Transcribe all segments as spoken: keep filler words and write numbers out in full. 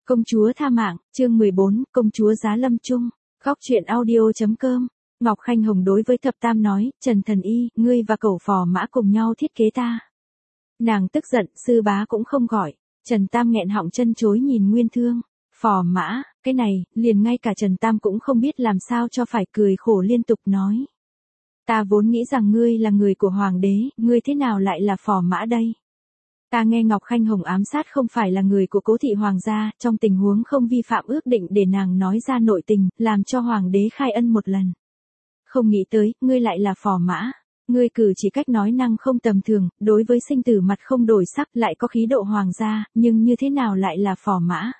Công chúa tha mạng, chương mười bốn, công chúa giá lâm chung. Góc truyện audio.com. Ngọc Khanh Hồng đối với thập tam nói, Trần Thần Y, ngươi và cẩu phò mã cùng nhau thiết kế ta. Nàng tức giận, sư bá cũng không gọi. Trần Tam nghẹn họng chân chối nhìn Nguyên Thương. Phò mã, cái này, liền ngay cả Trần Tam cũng không biết làm sao cho phải, cười khổ liên tục nói. Ta vốn nghĩ rằng ngươi là người của hoàng đế, ngươi thế nào lại là phò mã đây? Ta nghe Ngọc Khanh Hồng ám sát không phải là người của Cố thị hoàng gia, trong tình huống không vi phạm ước định để nàng nói ra nội tình, làm cho hoàng đế khai ân một lần. Không nghĩ tới, ngươi lại là phò mã. Ngươi cử chỉ cách nói năng không tầm thường, đối với sinh tử mặt không đổi sắc, lại có khí độ hoàng gia, nhưng như thế nào lại là phò mã?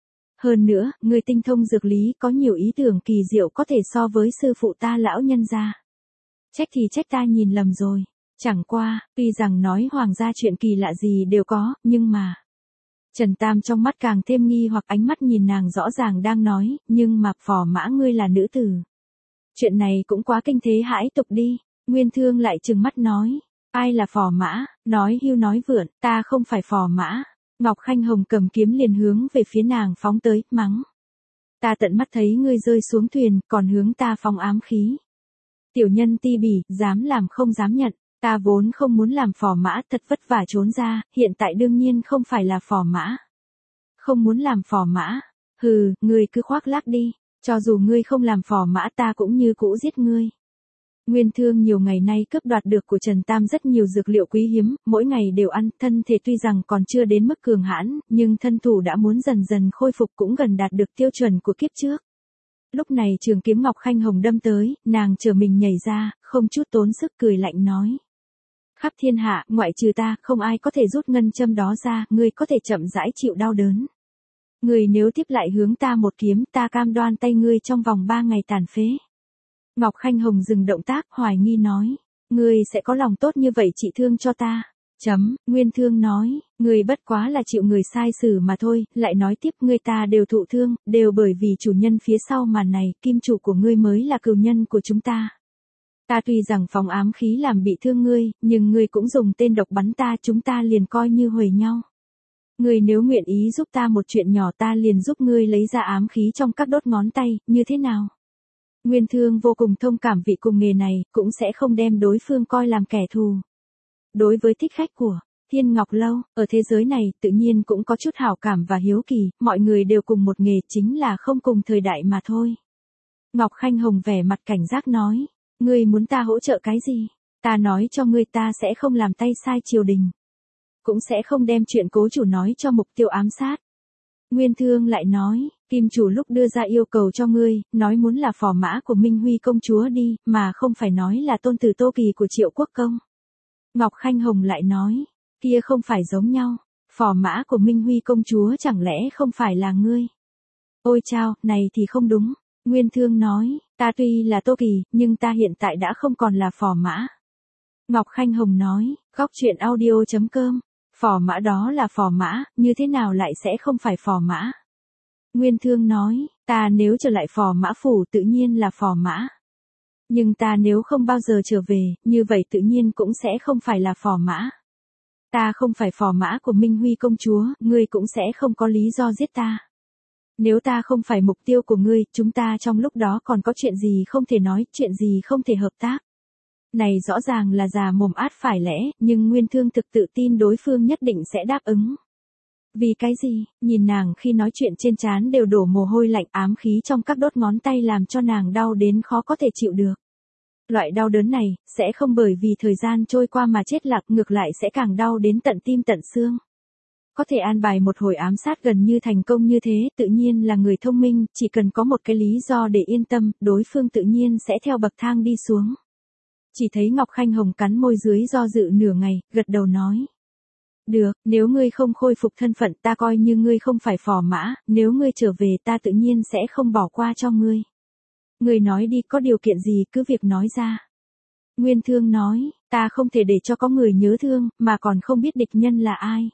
Hơn nữa, ngươi tinh thông dược lý, có nhiều ý tưởng kỳ diệu có thể so với sư phụ ta lão nhân gia. Trách thì trách ta nhìn lầm rồi. Chẳng qua, tuy rằng nói hoàng gia chuyện kỳ lạ gì đều có, nhưng mà... Trần Tam trong mắt càng thêm nghi hoặc, ánh mắt nhìn nàng rõ ràng đang nói, nhưng mà phò mã ngươi là nữ tử. Chuyện này cũng quá kinh thế hãi tục đi. Nguyên Thương lại trừng mắt nói, ai là phò mã, nói hưu nói vượn, ta không phải phò mã. Ngọc Khanh Hồng cầm kiếm liền hướng về phía nàng phóng tới, mắng. Ta tận mắt thấy ngươi rơi xuống thuyền, còn hướng ta phóng ám khí. Tiểu nhân ti bỉ, dám làm không dám nhận. Ta vốn không muốn làm phò mã, thật vất vả trốn ra, hiện tại đương nhiên không phải là phò mã. Không muốn làm phò mã. Hừ, ngươi cứ khoác lác đi, cho dù ngươi không làm phò mã ta cũng như cũ giết ngươi. Nguyên Thương nhiều ngày nay cướp đoạt được của Trần Tam rất nhiều dược liệu quý hiếm, mỗi ngày đều ăn, thân thể tuy rằng còn chưa đến mức cường hãn, nhưng thân thủ đã muốn dần dần khôi phục, cũng gần đạt được tiêu chuẩn của kiếp trước. Lúc này trường kiếm Ngọc Khanh Hồng đâm tới, nàng trở mình nhảy ra, không chút tốn sức cười lạnh nói. Khắp thiên hạ, ngoại trừ ta, không ai có thể rút ngân châm đó ra, ngươi có thể chậm rãi chịu đau đớn. Ngươi nếu tiếp lại hướng ta một kiếm, ta cam đoan tay ngươi trong vòng ba ngày tàn phế. Ngọc Khanh Hồng dừng động tác, hoài nghi nói, ngươi sẽ có lòng tốt như vậy trị thương cho ta. Chấm, Nguyên Thương nói, ngươi bất quá là chịu người sai xử mà thôi, lại nói tiếp ngươi ta đều thụ thương, đều bởi vì chủ nhân phía sau màn này, kim chủ của ngươi mới là cừu nhân của chúng ta. Ta tuy rằng phóng ám khí làm bị thương ngươi, nhưng ngươi cũng dùng tên độc bắn ta, chúng ta liền coi như huề nhau. Ngươi nếu nguyện ý giúp ta một chuyện nhỏ, ta liền giúp ngươi lấy ra ám khí trong các đốt ngón tay, như thế nào? Nguyên Thương vô cùng thông cảm vị cùng nghề này, cũng sẽ không đem đối phương coi làm kẻ thù. Đối với thích khách của Thiên Ngọc Lâu, ở thế giới này, tự nhiên cũng có chút hảo cảm và hiếu kỳ, mọi người đều cùng một nghề, chính là không cùng thời đại mà thôi. Ngọc Khanh Hồng vẻ mặt cảnh giác nói, ngươi muốn ta hỗ trợ cái gì? Ta nói cho ngươi, ta sẽ không làm tay sai triều đình. Cũng sẽ không đem chuyện cố chủ nói cho mục tiêu ám sát. Nguyên Thương lại nói, kim chủ lúc đưa ra yêu cầu cho ngươi, nói muốn là phò mã của Minh Huy công chúa đi, mà không phải nói là tôn tử Tô Kỳ của Triệu Quốc công. Ngọc Khanh Hồng lại nói, kia không phải giống nhau, phò mã của Minh Huy công chúa chẳng lẽ không phải là ngươi? Ôi chao, này thì không đúng. Nguyên Thương nói, ta tuy là Tô Kỳ, nhưng ta hiện tại đã không còn là phò mã. Ngọc Khanh Hồng nói, góc truyện audio.com, phò mã đó là phò mã, như thế nào lại sẽ không phải phò mã? Nguyên Thương nói, ta nếu trở lại phò mã phủ tự nhiên là phò mã. Nhưng ta nếu không bao giờ trở về, như vậy tự nhiên cũng sẽ không phải là phò mã. Ta không phải phò mã của Minh Huy công chúa, ngươi cũng sẽ không có lý do giết ta. Nếu ta không phải mục tiêu của ngươi, chúng ta trong lúc đó còn có chuyện gì không thể nói, chuyện gì không thể hợp tác. Này rõ ràng là già mồm át phải lẽ, nhưng Nguyên Thương thực tự tin đối phương nhất định sẽ đáp ứng. Vì cái gì? Nhìn nàng khi nói chuyện trên trán đều đổ mồ hôi lạnh, ám khí trong các đốt ngón tay làm cho nàng đau đến khó có thể chịu được. Loại đau đớn này, sẽ không bởi vì thời gian trôi qua mà chết lạc, ngược lại sẽ càng đau đến tận tim tận xương. Có thể an bài một hồi ám sát gần như thành công như thế, tự nhiên là người thông minh, chỉ cần có một cái lý do để yên tâm, đối phương tự nhiên sẽ theo bậc thang đi xuống. Chỉ thấy Ngọc Khanh Hồng cắn môi dưới do dự nửa ngày, gật đầu nói. Được, nếu ngươi không khôi phục thân phận ta coi như ngươi không phải phò mã, nếu ngươi trở về ta tự nhiên sẽ không bỏ qua cho ngươi. Ngươi nói đi, có điều kiện gì cứ việc nói ra. Nguyên Thương nói, ta không thể để cho có người nhớ thương, mà còn không biết địch nhân là ai.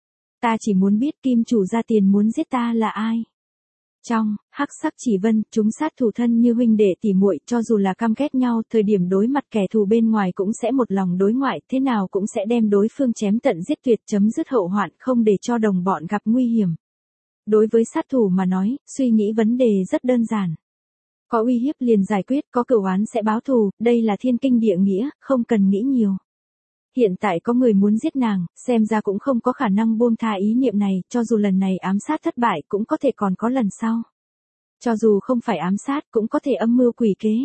Ta chỉ muốn biết kim chủ ra tiền muốn giết ta là ai. Trong hắc sắc chỉ vân, chúng sát thủ thân như huynh đệ tỉ muội, cho dù là căm ghét nhau, thời điểm đối mặt kẻ thù bên ngoài cũng sẽ một lòng đối ngoại, thế nào cũng sẽ đem đối phương chém tận giết tuyệt, chấm dứt hậu hoạn, không để cho đồng bọn gặp nguy hiểm. Đối với sát thủ mà nói, suy nghĩ vấn đề rất đơn giản. Có uy hiếp liền giải quyết, có cửu oán sẽ báo thù, đây là thiên kinh địa nghĩa, không cần nghĩ nhiều. Hiện tại có người muốn giết nàng, xem ra cũng không có khả năng buông tha ý niệm này, cho dù lần này ám sát thất bại cũng có thể còn có lần sau. Cho dù không phải ám sát cũng có thể âm mưu quỷ kế.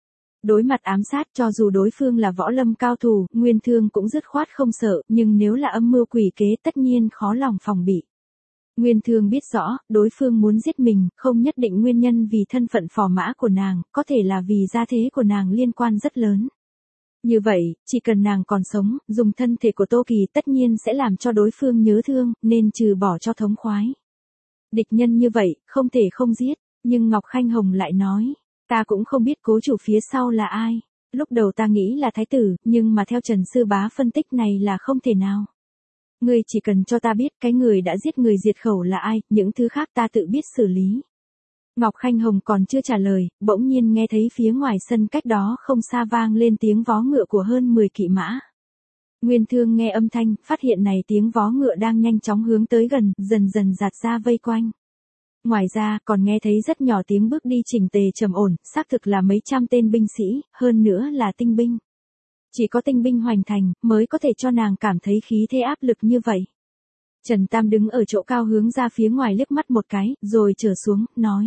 Đối mặt ám sát cho dù đối phương là võ lâm cao thủ, Nguyên Thương cũng dứt khoát không sợ, nhưng nếu là âm mưu quỷ kế tất nhiên khó lòng phòng bị. Nguyên Thương biết rõ, đối phương muốn giết mình, không nhất định nguyên nhân vì thân phận phò mã của nàng, có thể là vì gia thế của nàng liên quan rất lớn. Như vậy, chỉ cần nàng còn sống, dùng thân thể của Tô Kỳ tất nhiên sẽ làm cho đối phương nhớ thương, nên trừ bỏ cho thống khoái. Địch nhân như vậy, không thể không giết, nhưng Ngọc Khanh Hồng lại nói, ta cũng không biết cố chủ phía sau là ai. Lúc đầu ta nghĩ là thái tử, nhưng mà theo Trần Sư Bá phân tích này là không thể nào. Ngươi chỉ cần cho ta biết cái người đã giết người diệt khẩu là ai, những thứ khác ta tự biết xử lý. Ngọc Khanh Hồng còn chưa trả lời, bỗng nhiên nghe thấy phía ngoài sân cách đó không xa vang lên tiếng vó ngựa của hơn mười kỵ mã. Nguyên Thương nghe âm thanh, phát hiện này tiếng vó ngựa đang nhanh chóng hướng tới gần, dần dần dạt ra vây quanh. Ngoài ra, còn nghe thấy rất nhỏ tiếng bước đi chỉnh tề trầm ổn, xác thực là mấy trăm tên binh sĩ, hơn nữa là tinh binh. Chỉ có tinh binh hoành thành, mới có thể cho nàng cảm thấy khí thế áp lực như vậy. Trần Tam đứng ở chỗ cao hướng ra phía ngoài liếc mắt một cái, rồi trở xuống, nói.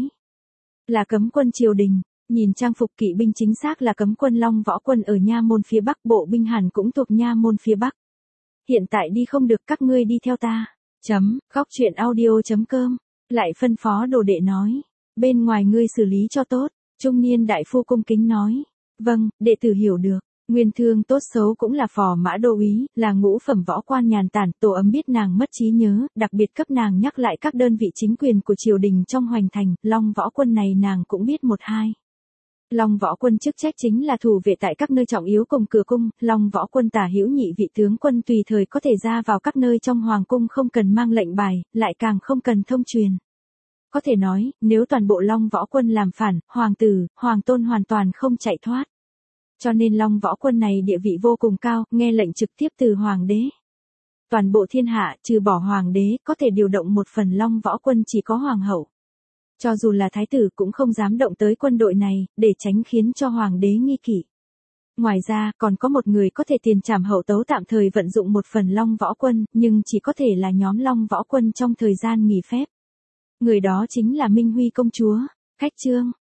Là cấm quân triều đình, nhìn trang phục kỵ binh chính xác là cấm quân Long Võ Quân ở Nha Môn phía Bắc, bộ binh hẳn cũng thuộc Nha Môn phía Bắc. Hiện tại đi không được, các ngươi đi theo ta. Chấm, khóc chuyện audio chấm com. Lại phân phó đồ đệ nói. Bên ngoài ngươi xử lý cho tốt. Trung niên đại phu cung kính nói. Vâng, đệ tử hiểu được. Nguyên Thương tốt xấu cũng là phò mã đô úy, là ngũ phẩm võ quan nhàn tản, Tổ Ấm biết nàng mất trí nhớ, đặc biệt cấp nàng nhắc lại các đơn vị chính quyền của triều đình trong hoành thành, Long Võ Quân này nàng cũng biết một hai. Long Võ Quân chức trách chính là thủ vệ tại các nơi trọng yếu cùng cửa cung, Long Võ Quân tả hữu nhị vị tướng quân tùy thời có thể ra vào các nơi trong hoàng cung không cần mang lệnh bài, lại càng không cần thông truyền. Có thể nói, nếu toàn bộ Long Võ Quân làm phản, hoàng tử, hoàng tôn hoàn toàn không chạy thoát. Cho nên Long Võ Quân này địa vị vô cùng cao, nghe lệnh trực tiếp từ hoàng đế. Toàn bộ thiên hạ, trừ bỏ hoàng đế, có thể điều động một phần Long Võ Quân chỉ có hoàng hậu. Cho dù là thái tử cũng không dám động tới quân đội này, để tránh khiến cho hoàng đế nghi kỵ. Ngoài ra, còn có một người có thể tiền trảm hậu tấu tạm thời vận dụng một phần Long Võ Quân, nhưng chỉ có thể là nhóm Long Võ Quân trong thời gian nghỉ phép. Người đó chính là Minh Huy công chúa. Khách chương.